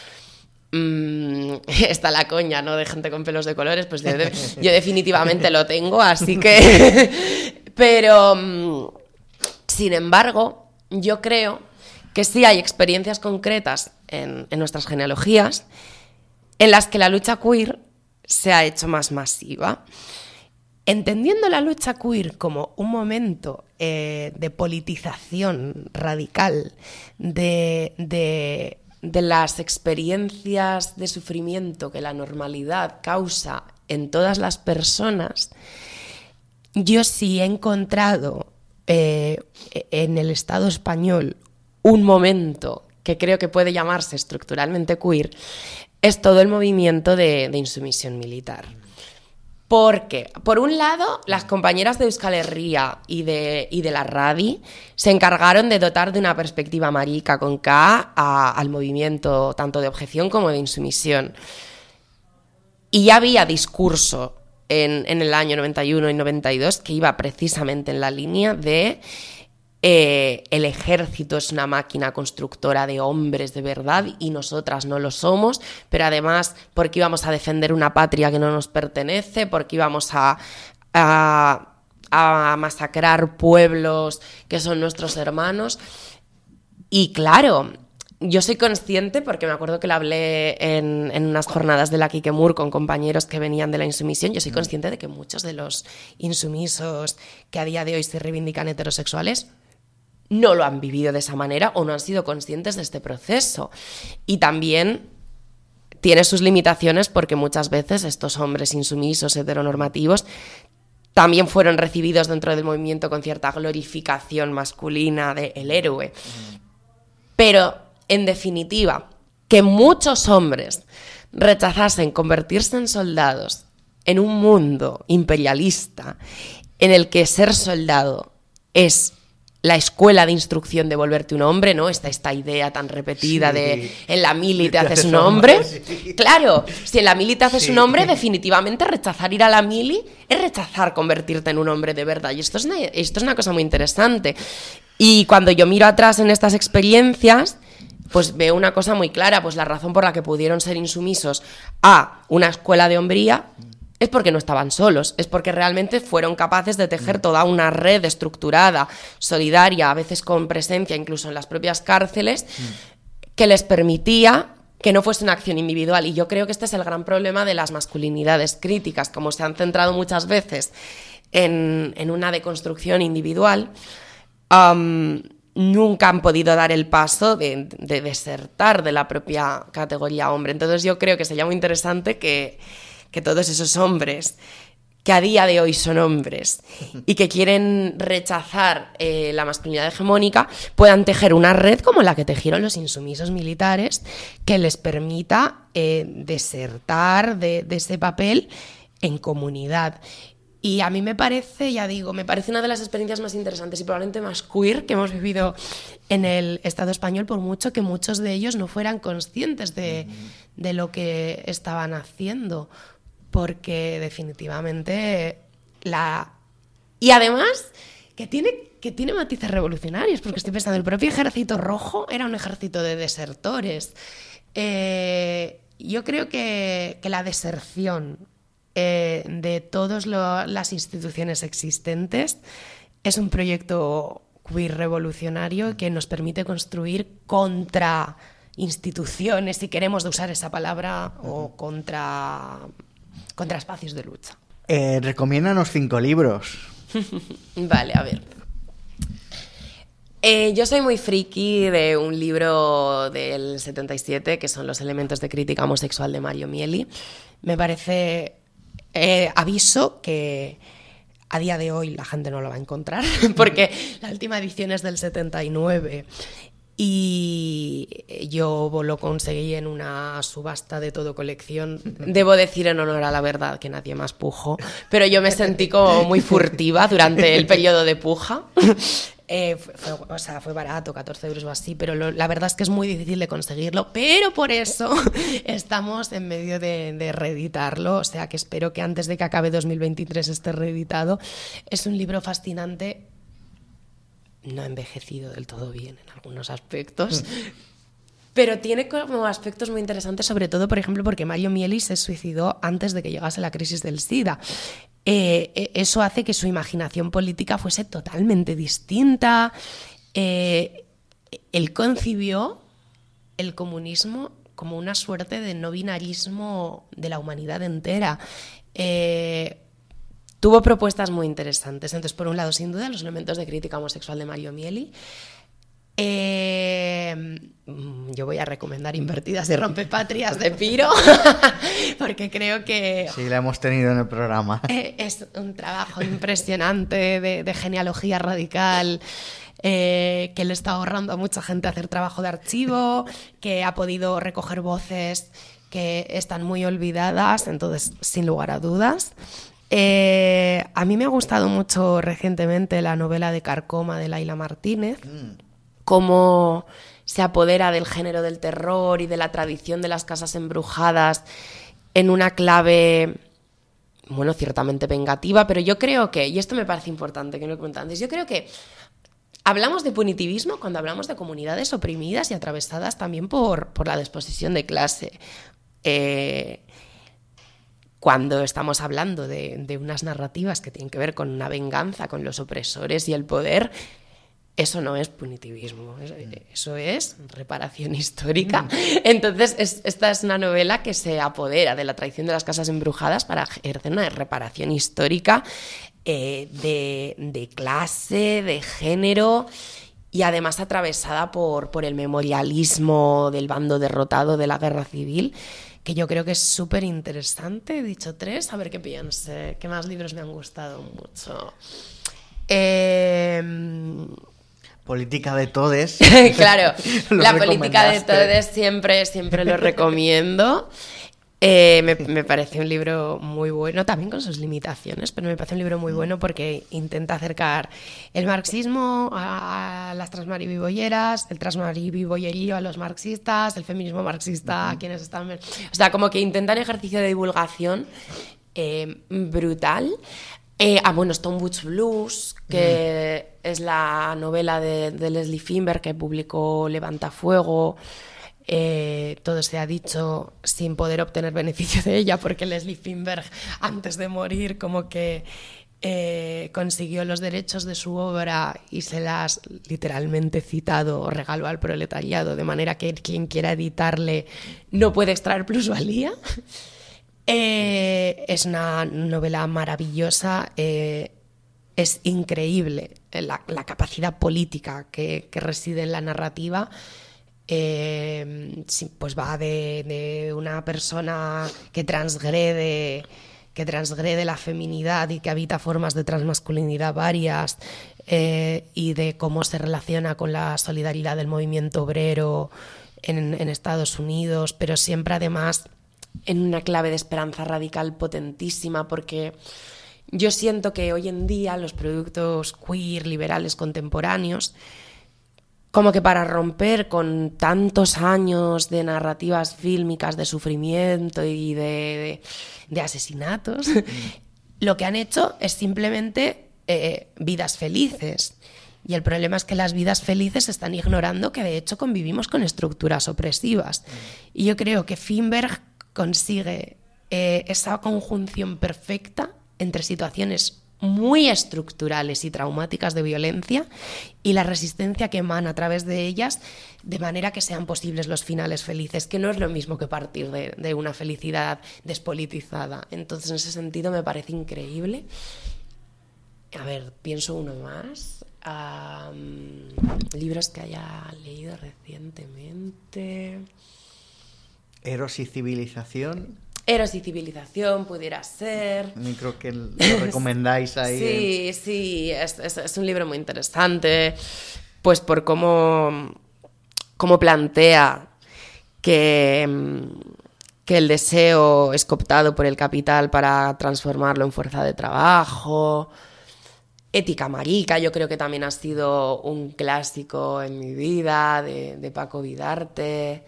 Mm, está la coña, ¿no? De gente con pelos de colores, pues yo, de, yo definitivamente lo tengo, así que... Pero, sin embargo, yo creo que sí hay experiencias concretas en, en nuestras genealogías en las que la lucha queer se ha hecho más masiva. Entendiendo la lucha queer como un momento eh, de politización radical de, de, de las experiencias de sufrimiento que la normalidad causa en todas las personas, yo sí he encontrado eh, en el Estado español un momento que creo que puede llamarse estructuralmente queer, es todo el movimiento de, de insumisión militar. Porque, por un lado, las compañeras de Euskal Herria y de, y de la Radi se encargaron de dotar de una perspectiva marica con K a, al movimiento tanto de objeción como de insumisión. Y ya había discurso en, en el año noventa y uno y noventa y dos que iba precisamente en la línea de eh, el ejército es una máquina constructora de hombres de verdad y nosotras no lo somos, pero además porque íbamos a defender una patria que no nos pertenece, porque íbamos a, a, a masacrar pueblos que son nuestros hermanos. Y claro, yo soy consciente, porque me acuerdo que lo hablé en, en unas jornadas de la Kikemur con compañeros que venían de la insumisión, yo soy consciente de que muchos de los insumisos que a día de hoy se reivindican heterosexuales no lo han vivido de esa manera o no han sido conscientes de este proceso. Y también tiene sus limitaciones porque muchas veces estos hombres insumisos, heteronormativos, también fueron recibidos dentro del movimiento con cierta glorificación masculina del héroe. Pero, en definitiva, que muchos hombres rechazasen convertirse en soldados en un mundo imperialista en el que ser soldado es la escuela de instrucción de volverte un hombre, ¿no? Esta, esta idea tan repetida sí, de en la mili te haces un hombre. Sí. Claro, si en la mili te haces sí. un hombre, definitivamente rechazar ir a la mili es rechazar convertirte en un hombre de verdad. Y esto es una, esto es una cosa muy interesante. Y cuando yo miro atrás en estas experiencias, pues veo una cosa muy clara, pues la razón por la que pudieron ser insumisos a una escuela de hombría es porque no estaban solos, es porque realmente fueron capaces de tejer toda una red estructurada, solidaria, a veces con presencia incluso en las propias cárceles, que les permitía que no fuese una acción individual. Y yo creo que este es el gran problema de las masculinidades críticas, como se han centrado muchas veces en, en una deconstrucción individual, um, nunca han podido dar el paso de, de desertar de la propia categoría hombre. Entonces yo creo que sería muy interesante que que todos esos hombres que a día de hoy son hombres y que quieren rechazar eh, la masculinidad hegemónica puedan tejer una red como la que tejieron los insumisos militares que les permita eh, desertar de, de ese papel en comunidad. Y a mí me parece, ya digo, me parece una de las experiencias más interesantes y probablemente más queer que hemos vivido en el Estado español, por mucho que muchos de ellos no fueran conscientes de, de lo que estaban haciendo. Porque definitivamente la... Y además que tiene, que tiene matices revolucionarios, porque estoy pensando, el propio Ejército Rojo era un ejército de desertores. Eh, yo creo que, que la deserción eh, de todas las instituciones existentes es un proyecto queer revolucionario que nos permite construir contra instituciones, si queremos usar esa palabra, o contra... contra espacios de lucha. Eh, recomiéndanos cinco libros. Vale, a ver. Eh, yo soy muy friki de un libro del setenta y siete, que son Los elementos de crítica homosexual de Mario Mieli. Me parece... Eh, aviso que a día de hoy la gente no lo va a encontrar, porque la última edición es del setenta y nueve y yo lo conseguí en una subasta de todo colección. Debo decir en honor a la verdad que nadie más pujo, pero yo me sentí como muy furtiva durante el periodo de puja. Eh, fue, fue, o sea, fue barato, catorce euros o así, pero lo, la verdad es que es muy difícil de conseguirlo, pero por eso estamos en medio de, de reeditarlo, o sea que espero que antes de que acabe dos mil veintitrés esté reeditado. Es un libro fascinante, no envejecido del todo bien en algunos aspectos, pero tiene como aspectos muy interesantes, sobre todo, por ejemplo, porque Mario Mieli se suicidó antes de que llegase la crisis del SIDA. Eh, eso hace que su imaginación política fuese totalmente distinta. Eh, él concibió el comunismo como una suerte de no binarismo de la humanidad entera. Eh, tuvo propuestas muy interesantes. Entonces, por un lado, sin duda, los elementos de crítica homosexual de Mario Mieli. Eh, yo voy a recomendar Invertidas y Rompepatrias de Piro, porque creo que... Sí, la hemos tenido en el programa. Eh, es un trabajo impresionante de, de genealogía radical, eh, que le está ahorrando a mucha gente hacer trabajo de archivo, que ha podido recoger voces que están muy olvidadas, entonces, sin lugar a dudas. Eh, a mí me ha gustado mucho recientemente la novela de Carcoma de Laila Martínez, mm. cómo se apodera del género del terror y de la tradición de las casas embrujadas en una clave, bueno, ciertamente vengativa, pero yo creo que, y esto me parece importante que no lo he comentado antes, yo creo que hablamos de punitivismo cuando hablamos de comunidades oprimidas y atravesadas también por, por la desposesión de clase. Eh, cuando estamos hablando de, de unas narrativas que tienen que ver con una venganza, con los opresores y el poder, eso no es punitivismo, eso es reparación histórica. Entonces, es, esta es una novela que se apodera de la tradición de las casas embrujadas para ejercer una reparación histórica eh, de, de clase, de género, y además atravesada por, por el memorialismo del bando derrotado de la guerra civil, que yo creo que es súper interesante. He dicho tres, a ver qué piense, qué más libros me han gustado mucho. Eh... Política de todes. Claro, la política de todes siempre, siempre lo recomiendo. Eh, me, me parece un libro muy bueno, también con sus limitaciones, pero me parece un libro muy bueno porque intenta acercar el marxismo a las transmaribibolleras, el transmaribibollerío a los marxistas, el feminismo marxista a quienes están... O sea, como que intenta un ejercicio de divulgación eh, brutal. Eh, ah, bueno, Stonewoods Blues, que mm. es la novela de, de Leslie Finberg que publicó Levantafuego. Eh, todo se ha dicho sin poder obtener beneficio de ella, porque Leslie Finberg, antes de morir, como que eh, consiguió los derechos de su obra y se las, literalmente citado, regaló al proletariado, de manera que quien quiera editarle no puede extraer plusvalía. Eh, es una novela maravillosa, eh, es increíble la, la capacidad política que, que reside en la narrativa. Eh, sí, pues va de, de una persona que transgrede, que transgrede la feminidad y que habita formas de transmasculinidad varias, eh, y de cómo se relaciona con la solidaridad del movimiento obrero en, en Estados Unidos, pero siempre además en una clave de esperanza radical potentísima, porque yo siento que hoy en día los productos queer, liberales, contemporáneos, como que para romper con tantos años de narrativas fílmicas de sufrimiento y de, de, de asesinatos, mm. lo que han hecho es simplemente eh, vidas felices. Y el problema es que las vidas felices están ignorando que de hecho convivimos con estructuras opresivas. Mm. Y yo creo que Finberg consigue eh, esa conjunción perfecta entre situaciones muy estructurales y traumáticas de violencia y la resistencia que emana a través de ellas, de manera que sean posibles los finales felices, que no es lo mismo que partir de, de una felicidad despolitizada. Entonces, en ese sentido, me parece increíble. A ver, pienso uno más. Um, libros que haya leído recientemente. Eros y civilización. Eros y civilización pudiera ser. Creo que lo recomendáis ahí. Sí, en... sí, es, es, es un libro muy interesante, pues por cómo, cómo plantea que, que el deseo es cooptado por el capital para transformarlo en fuerza de trabajo. Ética marica, yo creo que también ha sido un clásico en mi vida, de, de Paco Vidarte.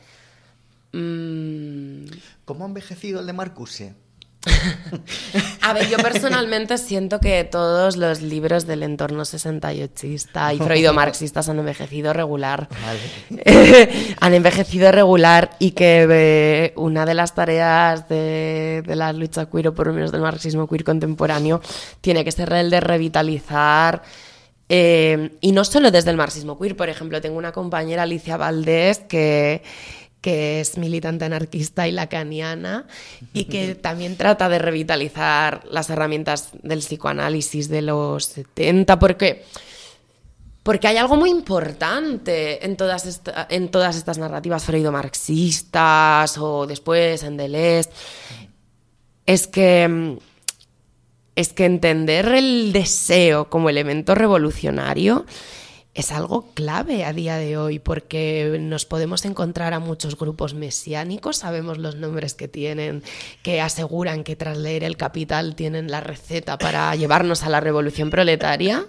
Mm. ¿Cómo ha envejecido el de Marcuse? A ver, yo personalmente siento que todos los libros del entorno sesenta y ochista y freudo-marxistas han envejecido regular. Vale. Han envejecido regular y que eh, una de las tareas de, de la lucha queer, o por lo menos del marxismo queer contemporáneo, tiene que ser el de revitalizar Eh, y no solo desde el marxismo queer. Por ejemplo, tengo una compañera, Alicia Valdés, que... que es militante anarquista y lacaniana y que también trata de revitalizar las herramientas del psicoanálisis de los setenta, porque, porque hay algo muy importante en todas, esta, en todas estas narrativas freudo-marxistas o después en Deleuze. Es que, es que entender el deseo como elemento revolucionario es algo clave a día de hoy, porque nos podemos encontrar a muchos grupos mesiánicos, sabemos los nombres que tienen, que aseguran que tras leer El Capital tienen la receta para llevarnos a la revolución proletaria,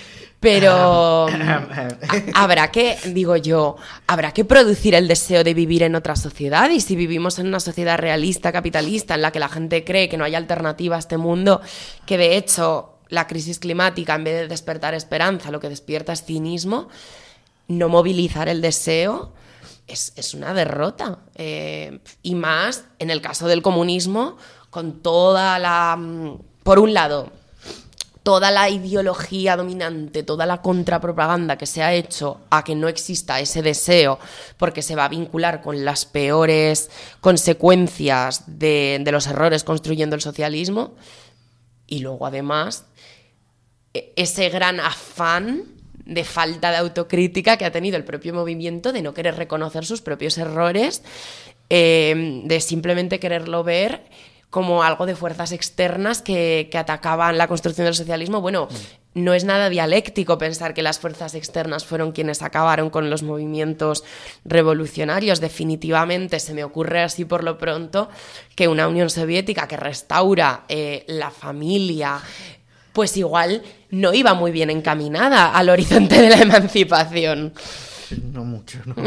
pero habrá que, digo yo, habrá que producir el deseo de vivir en otra sociedad, y si vivimos en una sociedad realista, capitalista, en la que la gente cree que no hay alternativa a este mundo, que de hecho... la crisis climática, en vez de despertar esperanza, lo que despierta es cinismo, no movilizar el deseo es, es una derrota. Eh, y más en el caso del comunismo, con toda la... Por un lado, toda la ideología dominante, toda la contrapropaganda que se ha hecho a que no exista ese deseo, porque se va a vincular con las peores consecuencias de, de los errores construyendo el socialismo. Y luego, además, ese gran afán de falta de autocrítica que ha tenido el propio movimiento, de no querer reconocer sus propios errores, eh, de simplemente quererlo ver como algo de fuerzas externas que, que atacaban la construcción del socialismo. Bueno, no es nada dialéctico pensar que las fuerzas externas fueron quienes acabaron con los movimientos revolucionarios. Definitivamente se me ocurre así por lo pronto que una Unión Soviética que restaura eh, la familia, pues igual no iba muy bien encaminada al horizonte de la emancipación. No mucho, ¿no?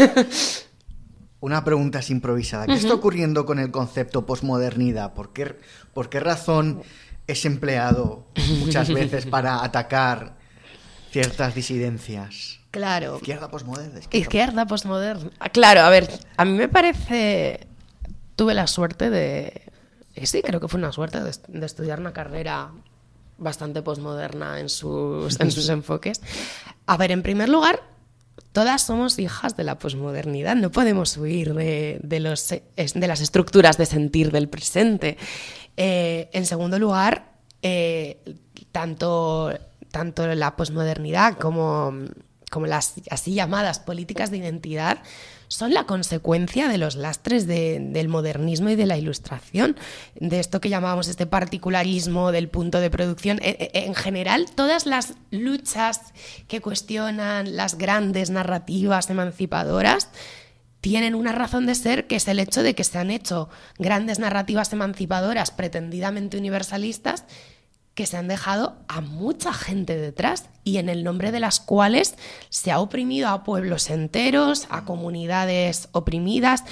Una pregunta así improvisada. ¿Qué uh-huh. está ocurriendo con el concepto posmodernidad? ¿Por qué, por qué razón es empleado muchas veces para atacar ciertas disidencias? Claro. Izquierda posmoderna. Izquierda, izquierda posmoderna. Claro, a ver, a mí me parece... Tuve la suerte de... Sí, creo que fue una suerte de, de estudiar una carrera bastante posmoderna en sus, en sus enfoques. A ver, en primer lugar, todas somos hijas de la posmodernidad. No podemos huir de, de, los, de las estructuras de sentir del presente. Eh, en segundo lugar, eh, tanto, tanto la posmodernidad como, como las así llamadas políticas de identidad son la consecuencia de los lastres de, del modernismo y de la ilustración, de esto que llamábamos este particularismo del punto de producción. En general, todas las luchas que cuestionan las grandes narrativas emancipadoras tienen una razón de ser, que es el hecho de que se han hecho grandes narrativas emancipadoras pretendidamente universalistas que se han dejado a mucha gente detrás y en el nombre de las cuales se ha oprimido a pueblos enteros, a comunidades oprimidas.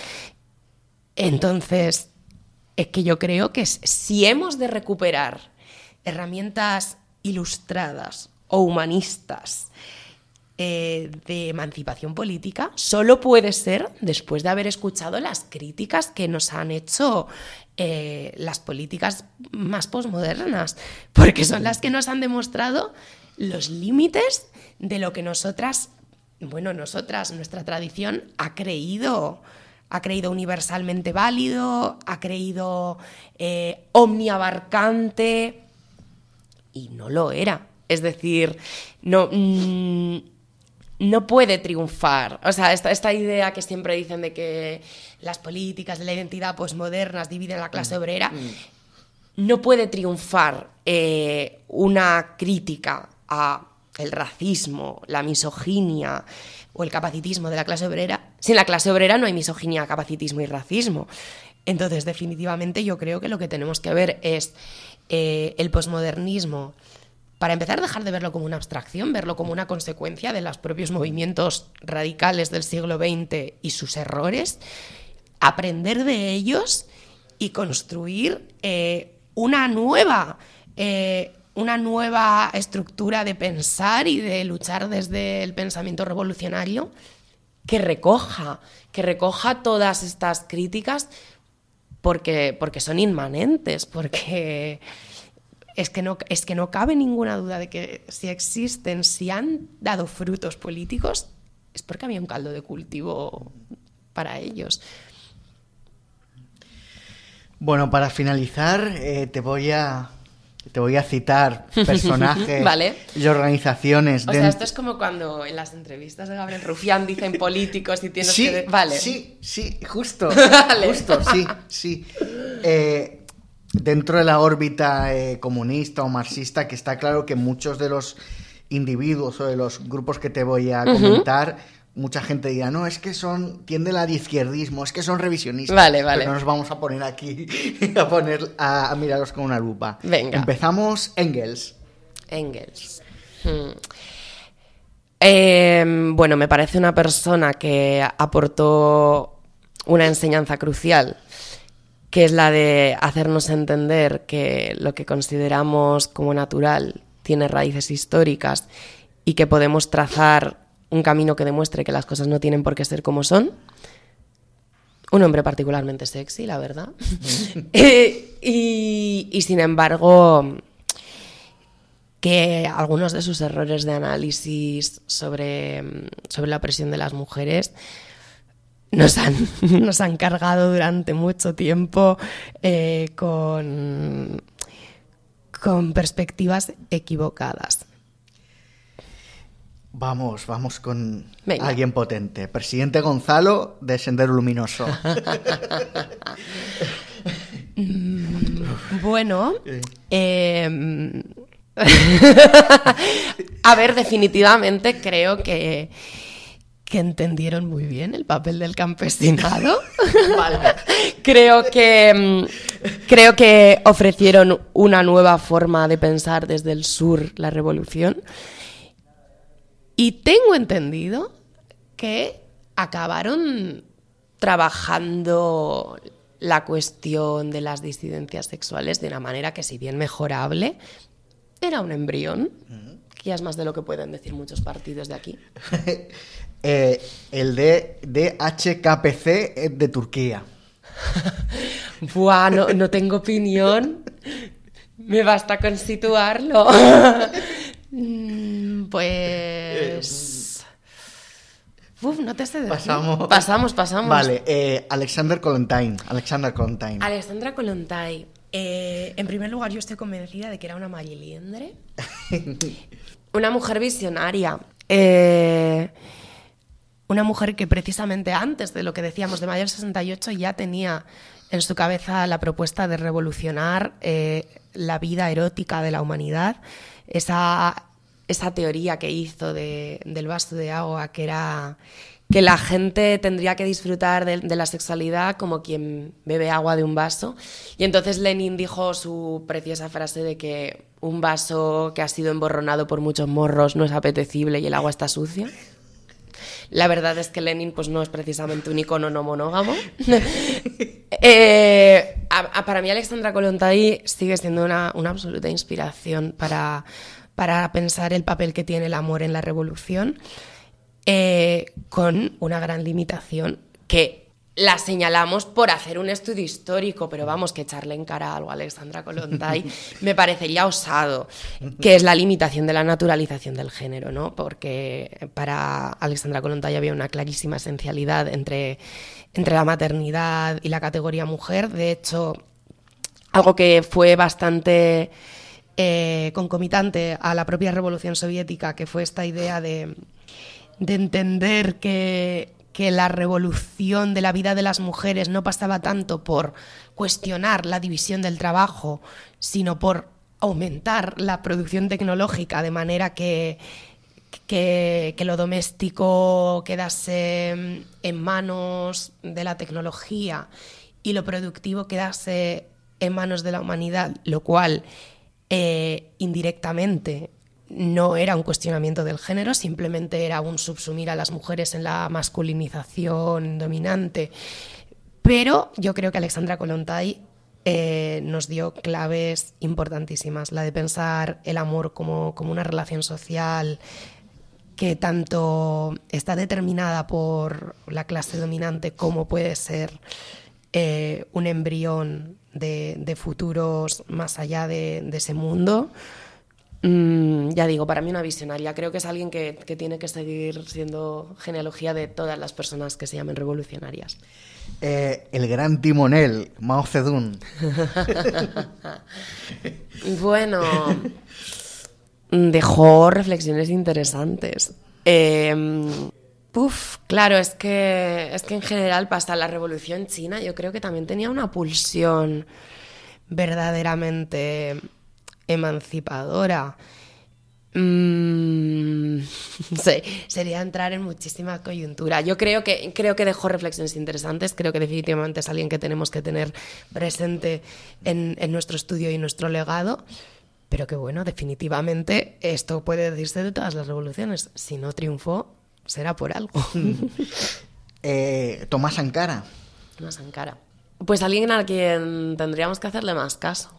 Entonces, es que yo creo que si hemos de recuperar herramientas ilustradas o humanistas Eh, de emancipación política, solo puede ser después de haber escuchado las críticas que nos han hecho eh, las políticas más posmodernas, porque son las que nos han demostrado los límites de lo que nosotras, bueno, nosotras, nuestra tradición ha creído, ha creído universalmente válido, ha creído eh, omniabarcante, y no lo era. Es decir, no... Mmm, no puede triunfar. O sea, esta, esta idea que siempre dicen de que las políticas de la identidad posmodernas dividen a la clase obrera, mm. no puede triunfar eh, una crítica a el racismo, la misoginia o el capacitismo de la clase obrera. Si en la clase obrera no hay misoginia, capacitismo y racismo. Entonces, definitivamente, yo creo que lo que tenemos que ver es eh, el posmodernismo. Para empezar, dejar de verlo como una abstracción, verlo como una consecuencia de los propios movimientos radicales del siglo veinte y sus errores, aprender de ellos y construir eh, una nueva, eh, una nueva estructura de pensar y de luchar desde el pensamiento revolucionario que recoja, que recoja todas estas críticas porque, porque son inmanentes, porque... es que, no, es que no cabe ninguna duda de que si existen, si han dado frutos políticos, es porque había un caldo de cultivo para ellos. Bueno, para finalizar, eh, te voy a te voy a citar personajes ¿Vale? y organizaciones. O de... sea, esto es como cuando en las entrevistas de Gabriel Rufián dicen políticos y tienes sí, que... De... Vale. Sí, sí, justo. Vale. Justo, sí, sí. Eh, dentro de la órbita eh, comunista o marxista, que está claro que muchos de los individuos o de los grupos que te voy a comentar... Uh-huh. Mucha gente dirá, no, es que son, tienden al izquierdismo, es que son revisionistas. Vale, vale. Pero no nos vamos a poner aquí a poner a, a mirarlos con una lupa. Venga. Empezamos Engels. Engels. Hmm. Eh, bueno, me parece una persona que aportó una enseñanza crucial, que es la de hacernos entender que lo que consideramos como natural tiene raíces históricas y que podemos trazar un camino que demuestre que las cosas no tienen por qué ser como son. Un hombre particularmente sexy, la verdad. eh, y, y sin embargo, que algunos de sus errores de análisis sobre, sobre la opresión de las mujeres nos han, nos han cargado durante mucho tiempo eh, con, con perspectivas equivocadas. Vamos, vamos con Venga. Alguien potente. Presidente Gonzalo de Sendero Luminoso. mm, bueno, eh, a ver, definitivamente creo que, que entendieron muy bien el papel del campesinado. Vale. creo que creo que ofrecieron una nueva forma de pensar desde el sur la revolución. Y tengo entendido que acabaron trabajando la cuestión de las disidencias sexuales de una manera que, si bien mejorable, era un embrión, que ya es más de lo que pueden decir muchos partidos de aquí. eh, el de D H K P C es de Turquía. Buah, no, no tengo opinión. Me basta con situarlo. Pues... Uf, no te sé decir. Pasamos. Pasamos, pasamos. Vale, eh, Alexander Kollontai. Alexander Kollontai. Alexandra Kollontai. Eh, en primer lugar, yo estoy convencida de que era una mariliendre. Una mujer visionaria. Eh, una mujer que precisamente antes de lo que decíamos de Mayo del sesenta y ocho ya tenía en su cabeza la propuesta de revolucionar eh, la vida erótica de la humanidad. Esa, esa teoría que hizo de, del vaso de agua, que era que la gente tendría que disfrutar de, de la sexualidad como quien bebe agua de un vaso. Y entonces Lenin dijo su preciosa frase de que un vaso que ha sido emborronado por muchos morros no es apetecible y el agua está sucia. La verdad es que Lenin pues, no es precisamente un icono no monógamo. eh, a, a, para mí Alexandra Kollontai sigue siendo una, una absoluta inspiración para, para pensar el papel que tiene el amor en la revolución, eh, con una gran limitación que la señalamos por hacer un estudio histórico, pero vamos, que echarle en cara algo a Alexandra Kollontai me parecería osado, que es la limitación de la naturalización del género, ¿no? Porque para Alexandra Kollontai había una clarísima esencialidad entre, entre la maternidad y la categoría mujer. De hecho, algo que fue bastante eh, concomitante a la propia Revolución Soviética, que fue esta idea de, de entender que que la revolución de la vida de las mujeres no pasaba tanto por cuestionar la división del trabajo, sino por aumentar la producción tecnológica de manera que, que, que lo doméstico quedase en manos de la tecnología y lo productivo quedase en manos de la humanidad, lo cual eh, indirectamente no era un cuestionamiento del género, simplemente era un subsumir a las mujeres en la masculinización dominante. Pero yo creo que Alexandra Kollontai eh, nos dio claves importantísimas, la de pensar el amor como, como una relación social que tanto está determinada por la clase dominante como puede ser eh, un embrión de, de futuros más allá de, de ese mundo. Mm, ya digo, para mí una visionaria. Creo que es alguien que, que tiene que seguir siendo genealogía de todas las personas que se llamen revolucionarias. Eh, el gran timonel, Mao Zedong. Bueno, dejó reflexiones interesantes. Eh, uf, claro, es que, es que en general, hasta la Revolución China, yo creo que también tenía una pulsión verdaderamente emancipadora. Mm, sí, sería entrar en muchísima coyuntura. Yo creo que, creo que dejó reflexiones interesantes. Creo que definitivamente es alguien que tenemos que tener presente en, en nuestro estudio y nuestro legado. Pero que bueno, definitivamente esto puede decirse de todas las revoluciones. Si no triunfó, será por algo. eh, Tomás Sankara. Tomás Sankara. Pues alguien a quien tendríamos que hacerle más caso.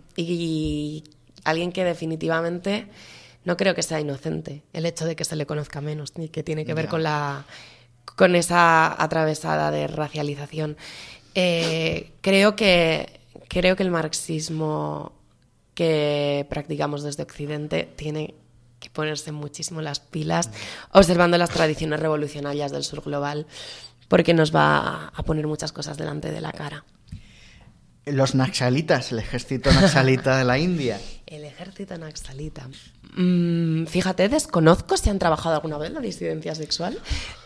Y alguien que definitivamente no creo que sea inocente el hecho de que se le conozca menos, y que tiene que ver yeah. con la con esa atravesada de racialización. Eh, creo que creo que el marxismo que practicamos desde Occidente tiene que ponerse muchísimo las pilas, observando las tradiciones revolucionarias del sur global, porque nos va a poner muchas cosas delante de la cara. Los naxalitas, el ejército naxalita de la India. El ejército naxalita. Mm, fíjate, desconozco si han trabajado alguna vez la disidencia sexual.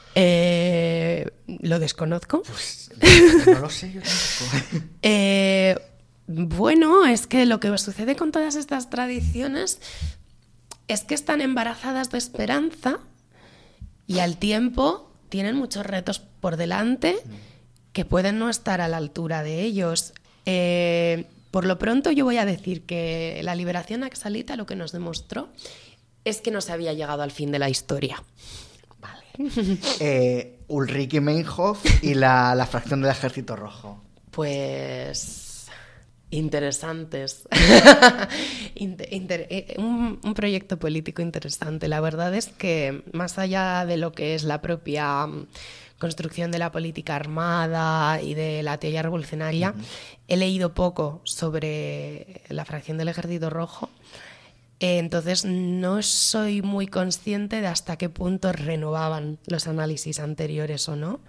Eh, ¿Lo desconozco? Pues no lo sé yo tampoco. eh, bueno, es que lo que sucede con todas estas tradiciones es que están embarazadas de esperanza y al tiempo tienen muchos retos por delante que pueden no estar a la altura de ellos. Eh, por lo pronto yo voy a decir que la liberación naxalita lo que nos demostró es que no se había llegado al fin de la historia. Vale. eh, Ulrike Meinhof y la, la fracción del Ejército Rojo. Pues interesantes. Inter, inter, un, un proyecto político interesante. La verdad es que más allá de lo que es la propia construcción de la política armada y de la teoría revolucionaria, uh-huh. he leído poco sobre la fracción del Ejército Rojo, eh, entonces no soy muy consciente de hasta qué punto renovaban los análisis anteriores o no,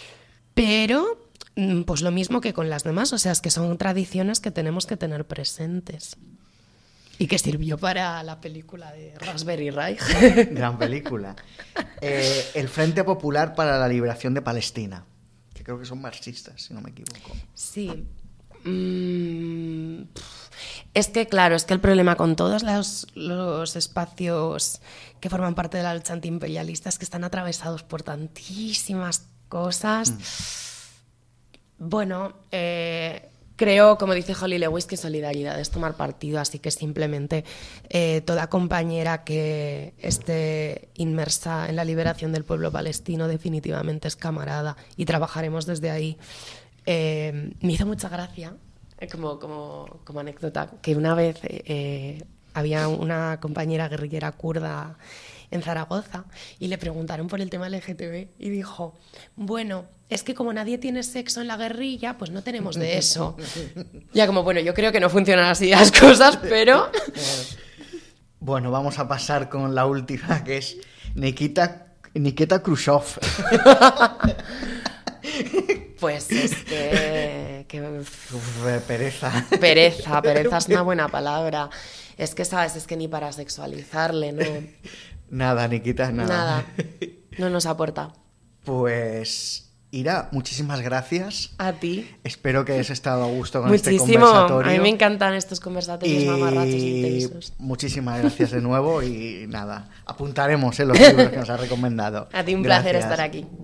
pero pues lo mismo que con las demás, o sea, es que son tradiciones que tenemos que tener presentes. Y que sirvió para la película de Raspberry Reich. Gran película. Eh, el Frente Popular para la Liberación de Palestina, que creo que son marxistas, si no me equivoco. Sí. Mm, es que, claro, es que el problema con todos los, los espacios que forman parte de la lucha antiimperialista es que están atravesados por tantísimas cosas. Mm. Bueno, eh... creo, como dice Holly Lewis, que solidaridad es tomar partido, así que simplemente eh, toda compañera que esté inmersa en la liberación del pueblo palestino definitivamente es camarada y trabajaremos desde ahí. Eh, me hizo mucha gracia, eh, como, como, como anécdota, que una vez eh, había una compañera guerrillera kurda en Zaragoza y le preguntaron por el tema L G T B y dijo, bueno, es que como nadie tiene sexo en la guerrilla, pues no tenemos de eso. Ya como, bueno, yo creo que no funcionan así las cosas, pero... Bueno, vamos a pasar con la última, que es Nikita, Nikita Khrushchev. Pues es que... que... Uf, pereza. Pereza, pereza es una buena palabra. Es que, ¿sabes? Es que ni para sexualizarle, ¿no? Nada, Nikita, nada. Nada, no nos aporta. Pues, Ira, muchísimas gracias. A ti. Espero que hayas estado a gusto con Muchísimo. este conversatorio. A mí me encantan estos conversatorios y... mamarrachos intensos. Muchísimas gracias de nuevo y nada, apuntaremos en los libros que nos has recomendado. A ti un gracias. placer estar aquí.